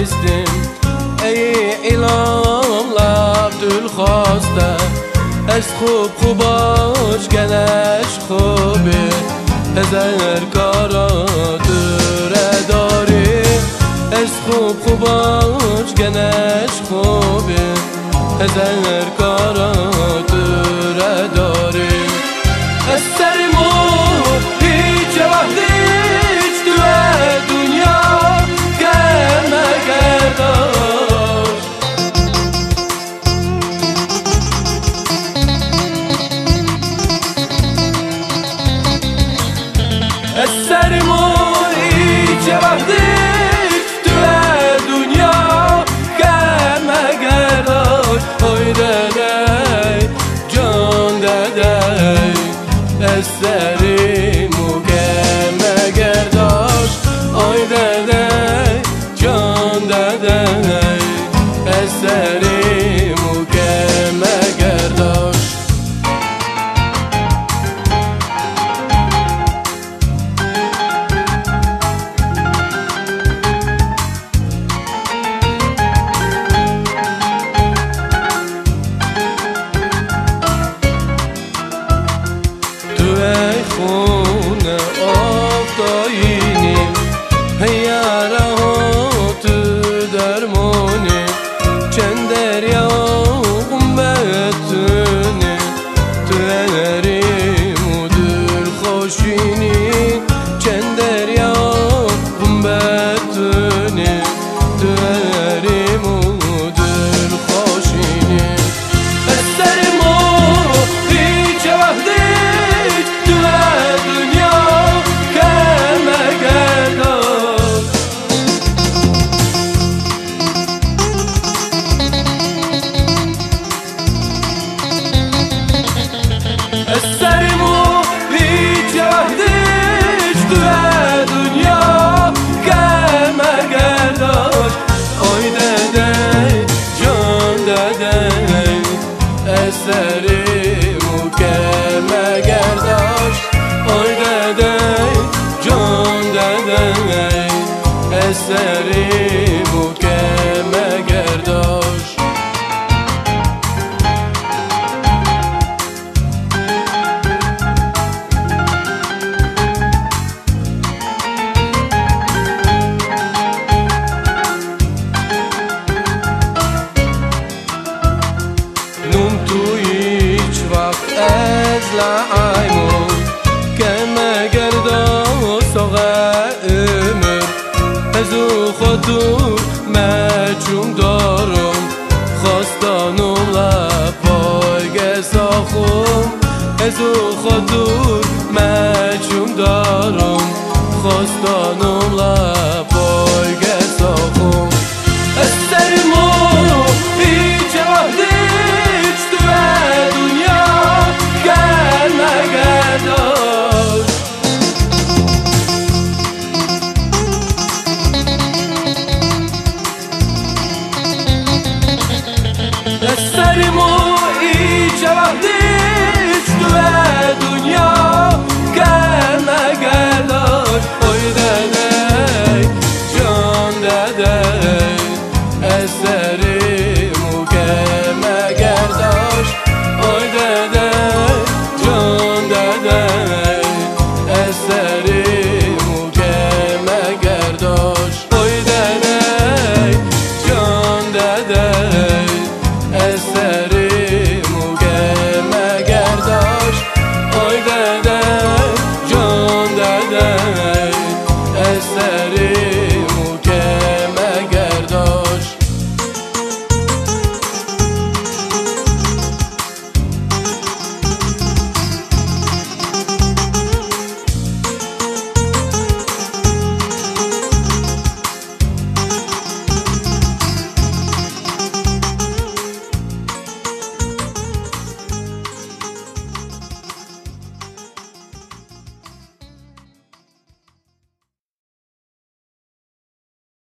بیستیم ای ایلام عبدال خواسته از خوباش گلش خوبه هزار کارا دوره داری از خوباش گلش خوبه هزار کارا دوره داری از سرمون هیچ وقت هیچ توی دنیا کم گرداش از سرمون هیچ وقت هیچ توی دنیا کم گرداش اوی دادای جان دادای از سرمون کم گرداش اوی دادای جان دادای از سرمون کم گرداش خونه آفتاینی هیاره ها تو درمانی چند دریا بتونی تو هریم و دل خوشینی چند دریا بتونی تو هریم و دل خوشینی از سر ما هیچ وقتی سرمو هیچ وقتش توی دنیا کم گرداش آی دادای جان دادای از سرمو کم گرداش آی دادای جان دادای از سرمو کم گرداش از لعیمون کم گرداش آقا امر از او خودم مجروم دارم خواستانم لپای گساخم از او خودم مجروم دارم خواستانم لپای